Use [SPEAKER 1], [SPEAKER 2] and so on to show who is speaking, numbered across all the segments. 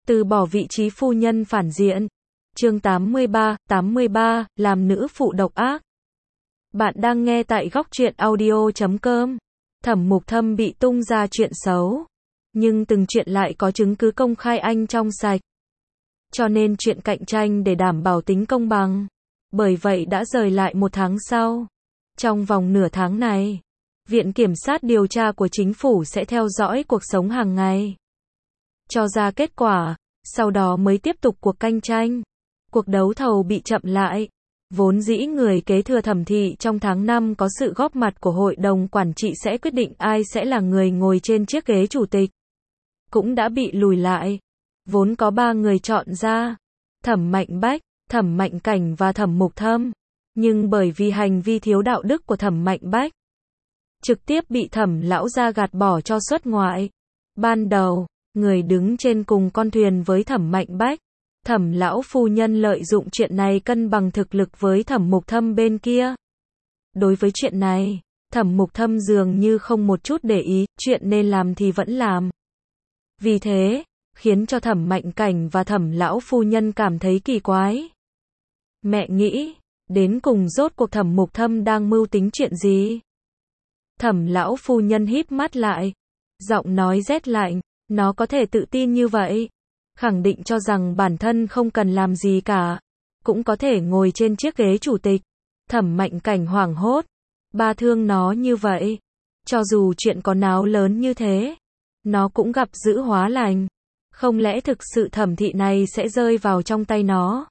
[SPEAKER 1] Từ bỏ vị trí phu nhân phản diện. Chương 83, làm nữ phụ độc ác. Bạn đang nghe tại góc truyện audio.com. Thẩm Mục Thâm bị tung ra chuyện xấu, nhưng từng chuyện lại có chứng cứ công khai anh trong sạch. Cho nên chuyện cạnh tranh để đảm bảo tính công bằng. Bởi vậy đã rời lại một tháng sau. Trong vòng nửa tháng này, Viện Kiểm sát điều tra của chính phủ sẽ theo dõi cuộc sống hàng ngày, cho ra kết quả, sau đó mới tiếp tục cuộc cạnh tranh. Cuộc đấu thầu bị chậm lại. Vốn dĩ người kế thừa Thẩm thị trong tháng 5 có sự góp mặt của hội đồng quản trị sẽ quyết định ai sẽ là người ngồi trên chiếc ghế chủ tịch, cũng đã bị lùi lại. Vốn có 3 người chọn ra, Thẩm Mạnh Bách, Thẩm Mạnh Cảnh và Thẩm Mục Thâm, nhưng bởi vì hành vi thiếu đạo đức của Thẩm Mạnh Bách, trực tiếp bị Thẩm lão gia gạt bỏ cho xuất ngoại. Ban đầu, người đứng trên cùng con thuyền với Thẩm Mạnh Bách, Thẩm lão phu nhân lợi dụng chuyện này cân bằng thực lực với Thẩm Mục Thâm bên kia. Đối với chuyện này, Thẩm Mục Thâm dường như không một chút để ý, chuyện nên làm thì vẫn làm. Vì thế, khiến cho Thẩm Mạnh Cảnh và Thẩm lão phu nhân cảm thấy kỳ quái. Mẹ nghĩ, đến cùng rốt cuộc Thẩm Mục Thâm đang mưu tính chuyện gì? Thẩm lão phu nhân híp mắt lại, giọng nói rét lạnh, nó có thể tự tin như vậy, khẳng định cho rằng bản thân không cần làm gì cả, cũng có thể ngồi trên chiếc ghế chủ tịch. Thẩm Mạnh Cảnh hoảng hốt, ba thương nó như vậy, cho dù chuyện có náo lớn như thế, nó cũng gặp dữ hóa lành, không lẽ thực sự Thẩm thị này sẽ rơi vào trong tay nó?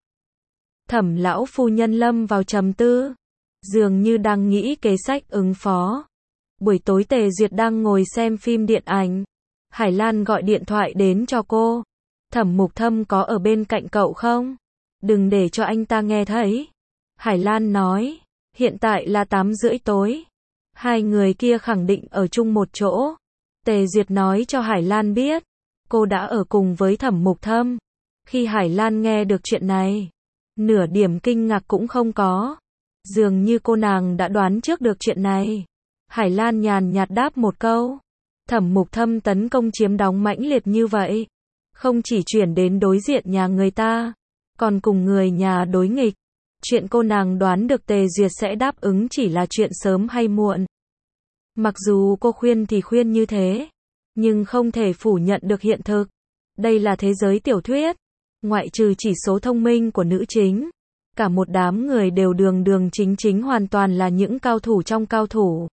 [SPEAKER 1] Thẩm lão phu nhân lâm vào trầm tư, dường như đang nghĩ kế sách ứng phó. Buổi tối Tề Duyệt đang ngồi xem phim điện ảnh, Hải Lan gọi điện thoại đến cho cô. Thẩm Mục Thâm có ở bên cạnh cậu không? Đừng để cho anh ta nghe thấy. Hải Lan nói, hiện tại là 8:30 tối. Hai người kia khẳng định ở chung một chỗ. Tề Duyệt nói cho Hải Lan biết, cô đã ở cùng với Thẩm Mục Thâm. Khi Hải Lan nghe được chuyện này, nửa điểm kinh ngạc cũng không có. Dường như cô nàng đã đoán trước được chuyện này. Hải Lan nhàn nhạt đáp một câu. Thẩm Mục Thâm tấn công chiếm đóng mãnh liệt như vậy, không chỉ chuyển đến đối diện nhà người ta, còn cùng người nhà đối nghịch. Chuyện cô nàng đoán được Tề Duyệt sẽ đáp ứng chỉ là chuyện sớm hay muộn. Mặc dù cô khuyên thì khuyên như thế, nhưng không thể phủ nhận được hiện thực. Đây là thế giới tiểu thuyết, ngoại trừ chỉ số thông minh của nữ chính, cả một đám người đều đường đường chính chính hoàn toàn là những cao thủ trong cao thủ.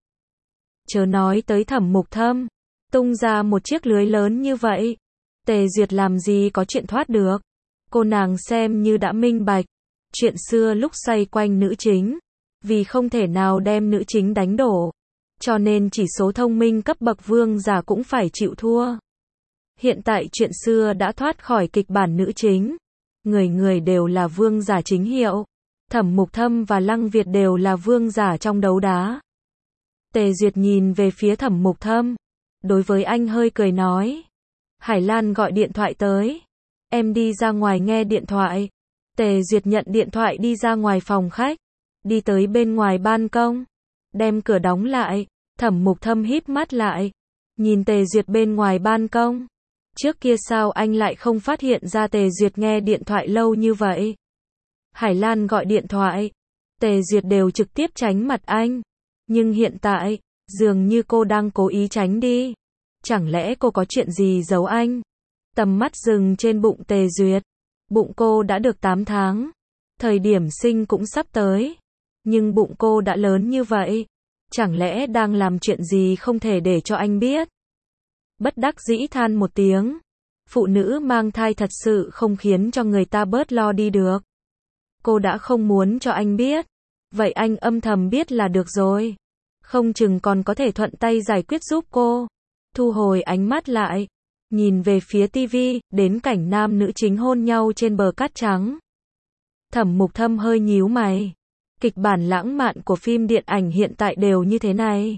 [SPEAKER 1] Chớ nói tới Thẩm Mục Thâm, tung ra một chiếc lưới lớn như vậy, Tề Duyệt làm gì có chuyện thoát được. Cô nàng xem như đã minh bạch, chuyện xưa lúc xoay quanh nữ chính, vì không thể nào đem nữ chính đánh đổ, cho nên chỉ số thông minh cấp bậc vương giả cũng phải chịu thua. Hiện tại chuyện xưa đã thoát khỏi kịch bản nữ chính, người người đều là vương giả chính hiệu. Thẩm Mục Thâm và Lăng Việt đều là vương giả trong đấu đá. Tề Duyệt nhìn về phía Thẩm Mục Thâm, đối với anh hơi cười nói, Hải Lan gọi điện thoại tới, em đi ra ngoài nghe điện thoại. Tề Duyệt nhận điện thoại đi ra ngoài phòng khách, đi tới bên ngoài ban công, đem cửa đóng lại. Thẩm Mục Thâm híp mắt lại, nhìn Tề Duyệt bên ngoài ban công. Trước kia sao anh lại không phát hiện ra Tề Duyệt nghe điện thoại lâu như vậy? Hải Lan gọi điện thoại, Tề Duyệt đều trực tiếp tránh mặt anh, nhưng hiện tại, dường như cô đang cố ý tránh đi. Chẳng lẽ cô có chuyện gì giấu anh? Tầm mắt dừng trên bụng Tề Duyệt. Bụng cô đã được 8 tháng. Thời điểm sinh cũng sắp tới. Nhưng bụng cô đã lớn như vậy. Chẳng lẽ đang làm chuyện gì không thể để cho anh biết? Bất đắc dĩ than một tiếng. Phụ nữ mang thai thật sự không khiến cho người ta bớt lo đi được. Cô đã không muốn cho anh biết. Vậy anh âm thầm biết là được rồi. Không chừng còn có thể thuận tay giải quyết giúp cô. Thu hồi ánh mắt lại, nhìn về phía tivi, đến cảnh nam nữ chính hôn nhau trên bờ cát trắng. Thẩm Mục Thâm hơi nhíu mày. Kịch bản lãng mạn của phim điện ảnh hiện tại đều như thế này.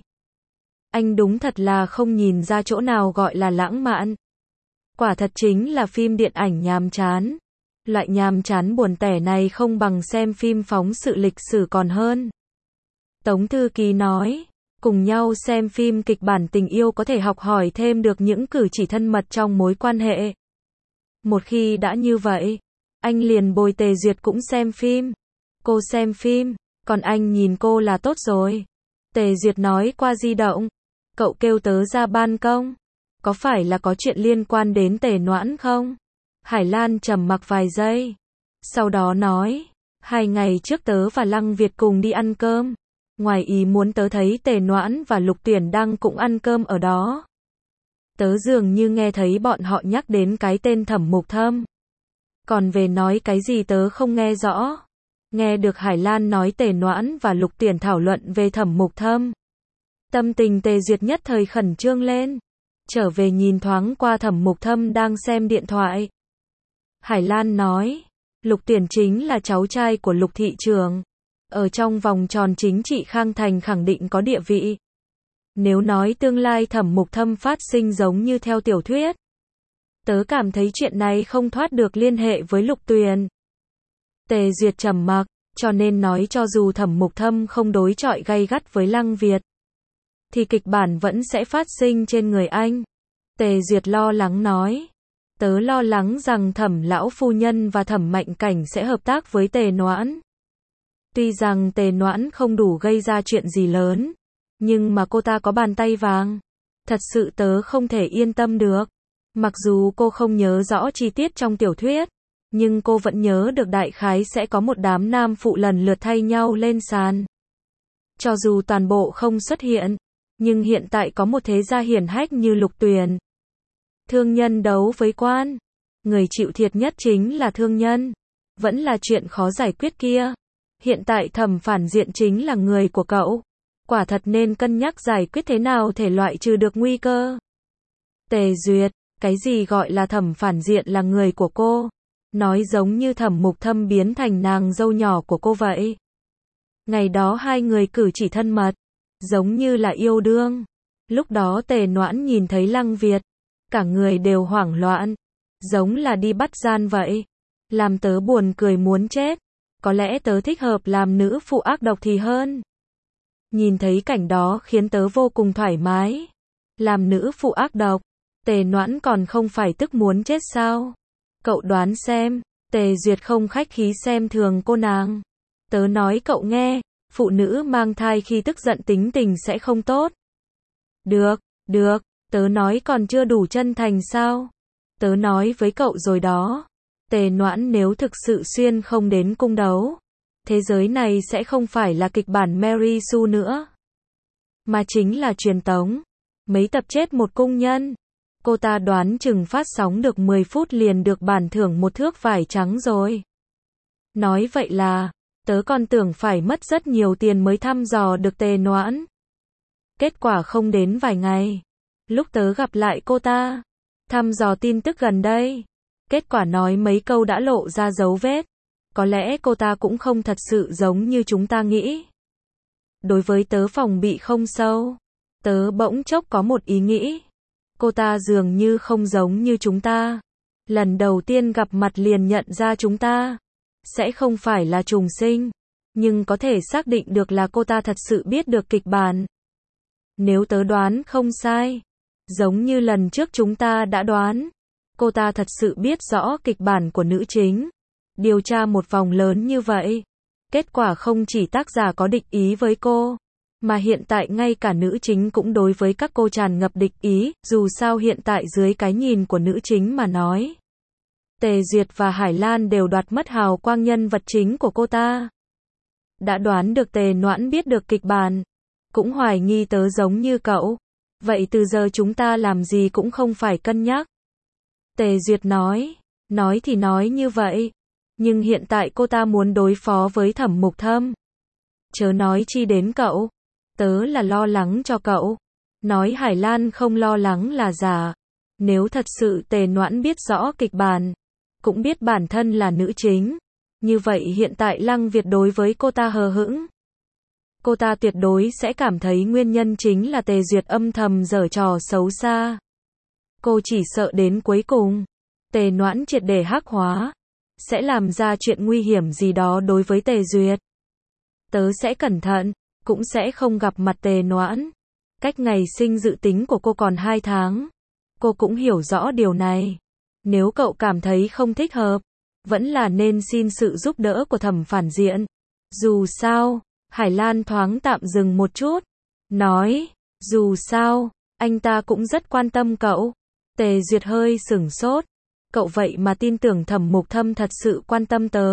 [SPEAKER 1] Anh đúng thật là không nhìn ra chỗ nào gọi là lãng mạn. Quả thật chính là phim điện ảnh nhàm chán. Loại nhàm chán buồn tẻ này không bằng xem phim phóng sự lịch sử còn hơn. Tống thư ký nói, cùng nhau xem phim kịch bản tình yêu có thể học hỏi thêm được những cử chỉ thân mật trong mối quan hệ. Một khi đã như vậy, anh liền bồi Tề Duyệt cũng xem phim. Cô xem phim, còn anh nhìn cô là tốt rồi. Tề Duyệt nói qua di động. Cậu kêu tớ ra ban công. Có phải là có chuyện liên quan đến Tề Noãn không? Hải Lan trầm mặc vài giây. Sau đó nói, 2 ngày trước tớ và Lăng Việt cùng đi ăn cơm. Ngoài ý muốn tớ thấy Tề Noãn và Lục Tuyển Đăng cũng ăn cơm ở đó. Tớ dường như nghe thấy bọn họ nhắc đến cái tên Thẩm Mục Thâm. Còn về nói cái gì tớ không nghe rõ. Nghe được Hải Lan nói Tề Noãn và Lục Tuyển thảo luận về Thẩm Mục Thâm. Tâm tình Tề Duyệt nhất thời khẩn trương lên. Trở về nhìn thoáng qua Thẩm Mục Thâm đang xem điện thoại. Hải Lan nói, Lục Tuyển chính là cháu trai của Lục thị trưởng. Ở trong vòng tròn chính trị Khang Thành khẳng định có địa vị. Nếu nói tương lai Thẩm Mục Thâm phát sinh giống như theo tiểu thuyết, tớ cảm thấy chuyện này không thoát được liên hệ với Lục Tuyền. Tề Duyệt trầm mặc, cho nên nói cho dù Thẩm Mục Thâm không đối chọi gay gắt với Lăng Việt, thì kịch bản vẫn sẽ phát sinh trên người anh. Tề Duyệt lo lắng nói, tớ lo lắng rằng Thẩm lão phu nhân và Thẩm Mạnh Cảnh sẽ hợp tác với Tề Noãn. Tuy rằng Tề Noãn không đủ gây ra chuyện gì lớn, nhưng mà cô ta có bàn tay vàng. Thật sự tớ không thể yên tâm được. Mặc dù cô không nhớ rõ chi tiết trong tiểu thuyết, nhưng cô vẫn nhớ được đại khái sẽ có một đám nam phụ lần lượt thay nhau lên sàn. Cho dù toàn bộ không xuất hiện, nhưng hiện tại có một thế gia hiển hách như Lục Tuyền. Thương nhân đấu với quan. Người chịu thiệt nhất chính là thương nhân. Vẫn là chuyện khó giải quyết kia. Hiện tại Thẩm phản diện chính là người của cậu. Quả thật nên cân nhắc giải quyết thế nào thể loại trừ được nguy cơ. Tề Duyệt, cái gì gọi là Thẩm phản diện là người của cô? Nói giống như Thẩm Mục Thâm biến thành nàng dâu nhỏ của cô vậy. Ngày đó hai người cử chỉ thân mật, giống như là yêu đương. Lúc đó Tề Noãn nhìn thấy Lăng Việt, cả người đều hoảng loạn, giống là đi bắt gian vậy. Làm tớ buồn cười muốn chết. Có lẽ tớ thích hợp làm nữ phụ ác độc thì hơn. Nhìn thấy cảnh đó khiến tớ vô cùng thoải mái. Làm nữ phụ ác độc, Tề Noãn còn không phải tức muốn chết sao? Cậu đoán xem. Tề Duyệt không khách khí xem thường cô nàng. Tớ nói cậu nghe, phụ nữ mang thai khi tức giận tính tình sẽ không tốt. Được, tớ nói còn chưa đủ chân thành sao? Tớ nói với cậu rồi đó. Tề Noãn nếu thực sự xuyên không đến cung đấu, thế giới này sẽ không phải là kịch bản Mary Sue nữa, mà chính là truyền tống. Mấy tập chết một cung nhân. Cô ta đoán chừng phát sóng được 10 phút liền được bản thưởng một thước vải trắng rồi. Nói vậy là, tớ còn tưởng phải mất rất nhiều tiền mới thăm dò được Tề Noãn. Kết quả không đến vài ngày, lúc tớ gặp lại cô ta, thăm dò tin tức gần đây. Kết quả nói mấy câu đã lộ ra dấu vết. Có lẽ cô ta cũng không thật sự giống như chúng ta nghĩ. Đối với tớ phòng bị không sâu. Tớ bỗng chốc có một ý nghĩ. Cô ta dường như không giống như chúng ta. Lần đầu tiên gặp mặt liền nhận ra chúng ta. Sẽ không phải là trùng sinh. Nhưng có thể xác định được là cô ta thật sự biết được kịch bản. Nếu tớ đoán không sai, giống như lần trước chúng ta đã đoán, cô ta thật sự biết rõ kịch bản của nữ chính. Điều tra một vòng lớn như vậy. Kết quả không chỉ tác giả có địch ý với cô, mà hiện tại ngay cả nữ chính cũng đối với các cô tràn ngập địch ý. Dù sao hiện tại dưới cái nhìn của nữ chính mà nói, Tề Duyệt và Hải Lan đều đoạt mất hào quang nhân vật chính của cô ta. Đã đoán được Tề Noãn biết được kịch bản, cũng hoài nghi tớ giống như cậu. Vậy từ giờ chúng ta làm gì cũng không phải cân nhắc. Tề Duyệt nói thì nói như vậy, nhưng hiện tại cô ta muốn đối phó với Thẩm Mục Thâm. Chớ nói chi đến cậu, tớ là lo lắng cho cậu. Nói Hải Lan không lo lắng là giả. Nếu thật sự Tề Noãn biết rõ kịch bản, cũng biết bản thân là nữ chính, như vậy hiện tại Lăng Việt đối với cô ta hờ hững. Cô ta tuyệt đối sẽ cảm thấy nguyên nhân chính là Tề Duyệt âm thầm giở trò xấu xa. Cô chỉ sợ đến cuối cùng, Tề Noãn triệt để hắc hóa, sẽ làm ra chuyện nguy hiểm gì đó đối với Tề Duyệt. Tớ sẽ cẩn thận, cũng sẽ không gặp mặt Tề Noãn. Cách ngày sinh dự tính của cô còn 2 tháng. Cô cũng hiểu rõ điều này. Nếu cậu cảm thấy không thích hợp, vẫn là nên xin sự giúp đỡ của Thẩm phản diện. Dù sao, Hải Lan thoáng tạm dừng một chút, nói, dù sao, anh ta cũng rất quan tâm cậu. Tề Duyệt hơi sửng sốt, cậu vậy mà tin tưởng Thẩm Mục Thâm thật sự quan tâm tớ.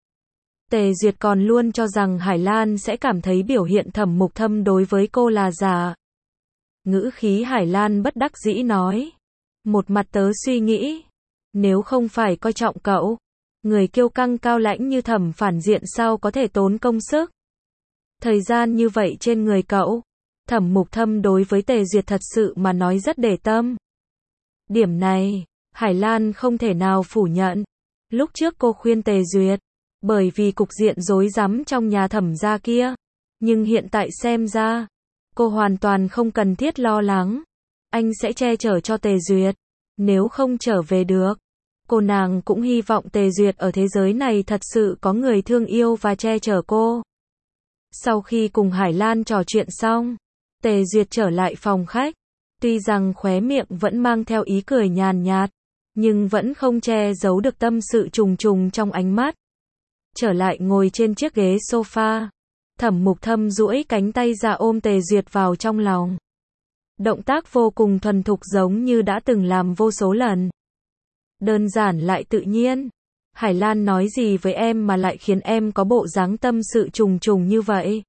[SPEAKER 1] Tề Duyệt còn luôn cho rằng Hải Lan sẽ cảm thấy biểu hiện Thẩm Mục Thâm đối với cô là giả. Ngữ khí Hải Lan bất đắc dĩ nói, một mặt tớ suy nghĩ, nếu không phải coi trọng cậu, người kiêu căng cao lãnh như Thẩm phản diện sao có thể tốn công sức, thời gian như vậy trên người cậu. Thẩm Mục Thâm đối với Tề Duyệt thật sự mà nói rất để tâm. Điểm này, Hải Lan không thể nào phủ nhận. Lúc trước cô khuyên Tề Duyệt, bởi vì cục diện rối rắm trong nhà Thẩm gia kia. Nhưng hiện tại xem ra, cô hoàn toàn không cần thiết lo lắng. Anh sẽ che chở cho Tề Duyệt. Nếu không trở về được, cô nàng cũng hy vọng Tề Duyệt ở thế giới này thật sự có người thương yêu và che chở cô. Sau khi cùng Hải Lan trò chuyện xong, Tề Duyệt trở lại phòng khách. Tuy rằng khóe miệng vẫn mang theo ý cười nhàn nhạt, nhưng vẫn không che giấu được tâm sự trùng trùng trong ánh mắt. Trở lại ngồi trên chiếc ghế sofa, Thẩm Mục Thâm duỗi cánh tay ra ôm Tề Duyệt vào trong lòng. Động tác vô cùng thuần thục giống như đã từng làm vô số lần. Đơn giản lại tự nhiên. Hải Lan nói gì với em mà lại khiến em có bộ dáng tâm sự trùng trùng như vậy?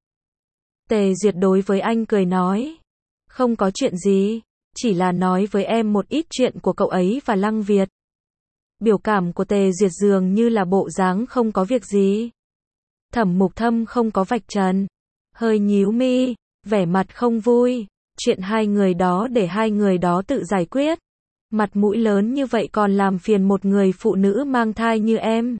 [SPEAKER 1] Tề Duyệt đối với anh cười nói, không có chuyện gì, chỉ là nói với em một ít chuyện của cậu ấy và Lăng Việt. Biểu cảm của Tề Duyệt dường như là bộ dáng không có việc gì. Thẩm Mục Thâm không có vạch trần, hơi nhíu mi, vẻ mặt không vui, chuyện hai người đó để hai người đó tự giải quyết. Mặt mũi lớn như vậy còn làm phiền một người phụ nữ mang thai như em.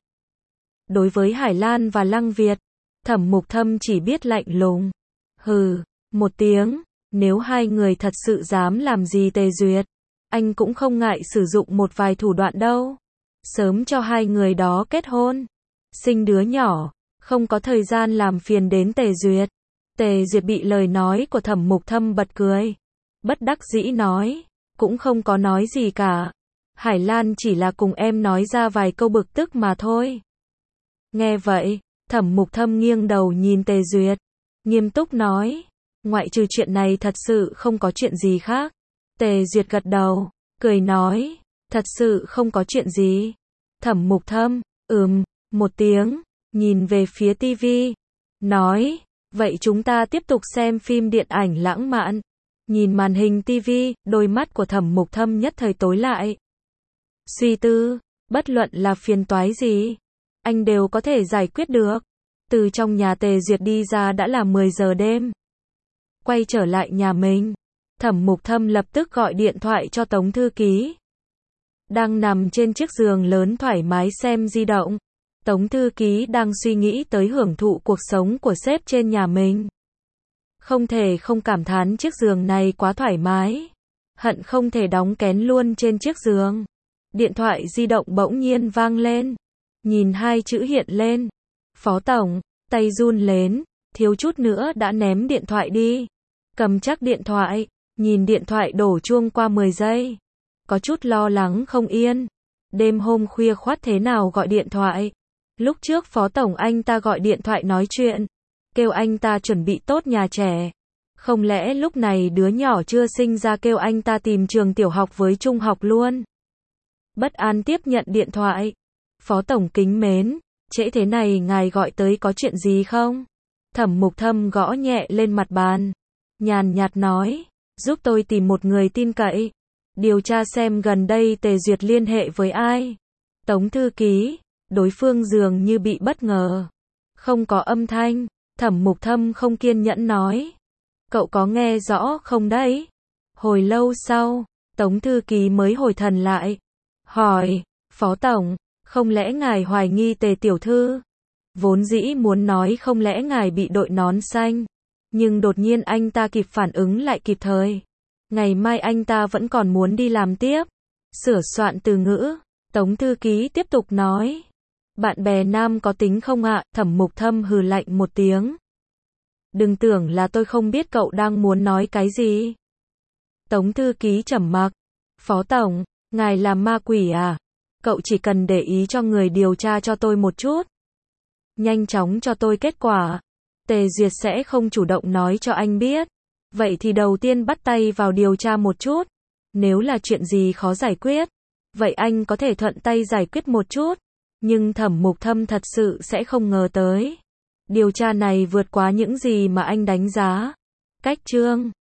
[SPEAKER 1] Đối với Hải Lan và Lăng Việt, Thẩm Mục Thâm chỉ biết lạnh lùng. Hừ, một tiếng, nếu hai người thật sự dám làm gì Tề Duyệt, anh cũng không ngại sử dụng một vài thủ đoạn đâu. Sớm cho hai người đó kết hôn, sinh đứa nhỏ, không có thời gian làm phiền đến Tề Duyệt. Tề Duyệt bị lời nói của Thẩm Mục Thâm bật cười. Bất đắc dĩ nói, cũng không có nói gì cả. Hải Lan chỉ là cùng em nói ra vài câu bực tức mà thôi. Nghe vậy, Thẩm Mục Thâm nghiêng đầu nhìn Tề Duyệt, nghiêm túc nói, ngoại trừ chuyện này thật sự không có chuyện gì khác. Tề Duyệt gật đầu, cười nói, thật sự không có chuyện gì. Thẩm Mục Thâm, một tiếng, nhìn về phía tivi, nói, vậy chúng ta tiếp tục xem phim điện ảnh lãng mạn. Nhìn màn hình tivi, đôi mắt của Thẩm Mục Thâm nhất thời tối lại. Suy tư, bất luận là phiền toái gì, anh đều có thể giải quyết được. Từ trong nhà Tề Duyệt đi ra đã là 10 giờ đêm. Quay trở lại nhà mình, Thẩm Mục Thâm lập tức gọi điện thoại cho Tống thư ký. Đang nằm trên chiếc giường lớn thoải mái xem di động, Tống thư ký đang suy nghĩ tới hưởng thụ cuộc sống của sếp trên nhà mình. Không thể không cảm thán chiếc giường này quá thoải mái. Hận không thể đóng kén luôn trên chiếc giường. Điện thoại di động bỗng nhiên vang lên. Nhìn hai chữ hiện lên. Phó tổng, tay run lên, thiếu chút nữa đã ném điện thoại đi. Cầm chắc điện thoại, nhìn điện thoại đổ chuông qua 10 giây. Có chút lo lắng không yên. Đêm hôm khuya khoắt thế nào gọi điện thoại. Lúc trước phó tổng anh ta gọi điện thoại nói chuyện. Kêu anh ta chuẩn bị tốt nhà trẻ. Không lẽ lúc này đứa nhỏ chưa sinh ra kêu anh ta tìm trường tiểu học với trung học luôn. Bất an tiếp nhận điện thoại. Phó tổng kính mến, trễ thế này ngài gọi tới có chuyện gì không? Thẩm Mục Thâm gõ nhẹ lên mặt bàn. Nhàn nhạt nói, giúp tôi tìm một người tin cậy. Điều tra xem gần đây Tề Duyệt liên hệ với ai. Tống thư ký, đối phương dường như bị bất ngờ. Không có âm thanh. Thẩm Mục Thâm không kiên nhẫn nói. Cậu có nghe rõ không đấy? Hồi lâu sau, Tống thư ký mới hồi thần lại. Hỏi, Phó tổng, không lẽ ngài hoài nghi Tề tiểu thư? Vốn dĩ muốn nói không lẽ ngài bị đội nón xanh. Nhưng đột nhiên anh ta kịp phản ứng lại kịp thời. Ngày mai anh ta vẫn còn muốn đi làm tiếp. Sửa soạn từ ngữ, Tống thư ký tiếp tục nói. Bạn bè nam có tính không ạ? Thẩm Mục Thâm hừ lạnh một tiếng. Đừng tưởng là tôi không biết cậu đang muốn nói cái gì. Tống thư ký trầm mặc. Phó tổng, ngài là ma quỷ à? Cậu chỉ cần để ý cho người điều tra cho tôi một chút. Nhanh chóng cho tôi kết quả. Tề Duyệt sẽ không chủ động nói cho anh biết. Vậy thì đầu tiên bắt tay vào điều tra một chút. Nếu là chuyện gì khó giải quyết, vậy anh có thể thuận tay giải quyết một chút. Nhưng Thẩm Mục Thâm thật sự sẽ không ngờ tới. Điều tra này vượt quá những gì mà anh đánh giá. Cách chương